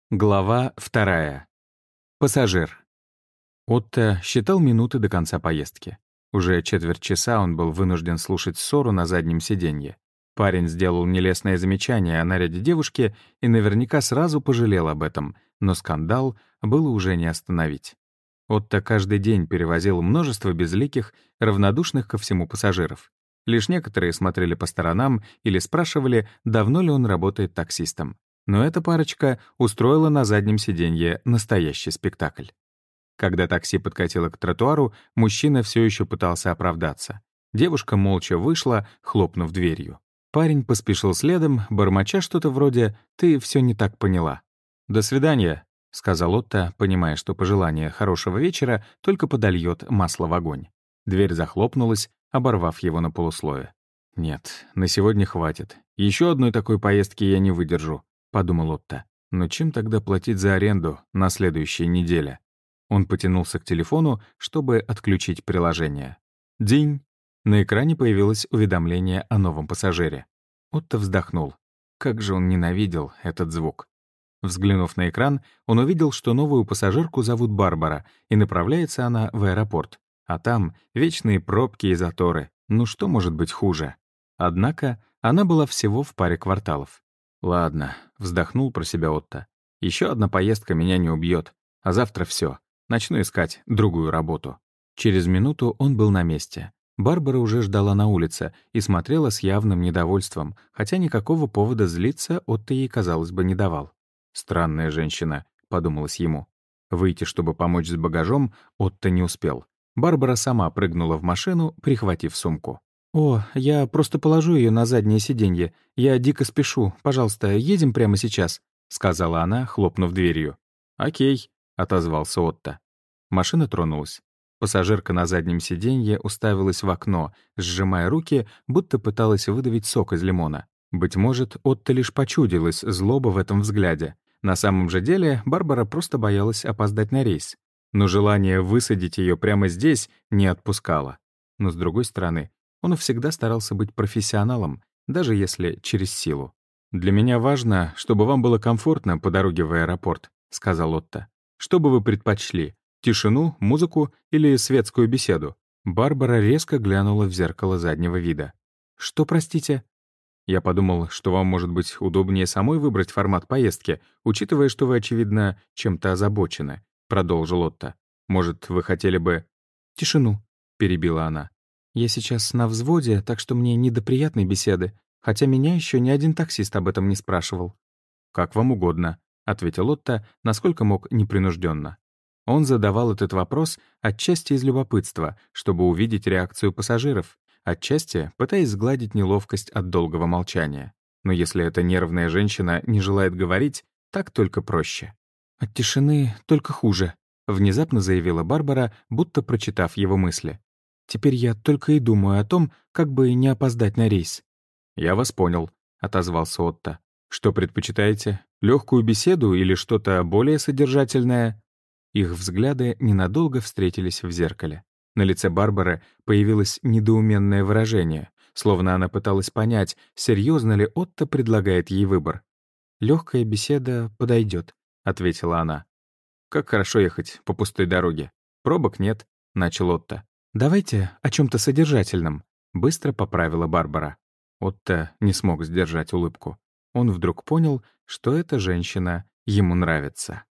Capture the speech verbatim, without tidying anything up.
Глава вторая. Пассажир. Отто считал минуты до конца поездки. Уже четверть часа он был вынужден слушать ссору на заднем сиденье. Парень сделал нелестное замечание о наряде девушки и наверняка сразу пожалел об этом, но скандал было уже не остановить. Отто каждый день перевозил множество безликих, равнодушных ко всему пассажиров. Лишь некоторые смотрели по сторонам или спрашивали, давно ли он работает таксистом. Но эта парочка устроила на заднем сиденье настоящий спектакль. Когда такси подкатило к тротуару, мужчина все еще пытался оправдаться. Девушка молча вышла, хлопнув дверью. Парень поспешил следом, бормоча что-то вроде «ты все не так поняла». «До свидания», — сказал Отто, понимая, что пожелание хорошего вечера только подольет масло в огонь. Дверь захлопнулась, оборвав его на полуслове. «Нет, на сегодня хватит. Еще одной такой поездки я не выдержу», — подумал Отто. «Но чем тогда платить за аренду на следующей неделе?» Он потянулся к телефону, чтобы отключить приложение. Динь! На экране появилось уведомление о новом пассажире. Отто вздохнул. Как же он ненавидел этот звук. Взглянув на экран, он увидел, что новую пассажирку зовут Барбара, и направляется она в аэропорт. А там вечные пробки и заторы. Ну что может быть хуже? Однако она была всего в паре кварталов. «Ладно», — вздохнул про себя Отто. «Еще одна поездка меня не убьет, а завтра все. Начну искать другую работу». Через минуту он был на месте. Барбара уже ждала на улице и смотрела с явным недовольством, хотя никакого повода злиться Отто ей, казалось бы, не давал. «Странная женщина», — подумалось ему. Выйти, чтобы помочь с багажом, Отто не успел. Барбара сама прыгнула в машину, прихватив сумку. «О, я просто положу ее на заднее сиденье. Я дико спешу. Пожалуйста, едем прямо сейчас», — сказала она, хлопнув дверью. «Окей», — отозвался Отто. Машина тронулась. Пассажирка на заднем сиденье уставилась в окно, сжимая руки, будто пыталась выдавить сок из лимона. Быть может, Отто лишь почудилась злоба в этом взгляде. На самом же деле Барбара просто боялась опоздать на рейс. Но желание высадить ее прямо здесь не отпускало. Но, с другой стороны, он всегда старался быть профессионалом, даже если через силу. «Для меня важно, чтобы вам было комфортно по дороге в аэропорт», — сказал Отто. «Что бы вы предпочли? Тишину, музыку или светскую беседу?» Барбара резко глянула в зеркало заднего вида. «Что, простите?» «Я подумал, что вам может быть удобнее самой выбрать формат поездки, учитывая, что вы, очевидно, чем-то озабочены», — продолжил Отто. «Может, вы хотели бы...» «Тишину», — перебила она. «Я сейчас на взводе, так что мне не до приятной беседы, хотя меня еще ни один таксист об этом не спрашивал». «Как вам угодно», — ответил Отто, насколько мог непринужденно. Он задавал этот вопрос отчасти из любопытства, чтобы увидеть реакцию пассажиров, отчасти пытаясь сгладить неловкость от долгого молчания. Но если эта нервная женщина не желает говорить, так только проще. «От тишины только хуже», — внезапно заявила Барбара, будто прочитав его мысли. «Теперь я только и думаю о том, как бы не опоздать на рейс». «Я вас понял», — отозвался Отто. «Что предпочитаете? Легкую беседу или что-то более содержательное?» Их взгляды ненадолго встретились в зеркале. На лице Барбары появилось недоуменное выражение, словно она пыталась понять, серьезно ли Отто предлагает ей выбор. «Легкая беседа подойдет», — ответила она. «Как хорошо ехать по пустой дороге. Пробок нет», — начал Отто. «Давайте о чем-то содержательном», — быстро поправила Барбара. Отто не смог сдержать улыбку. Он вдруг понял, что эта женщина ему нравится.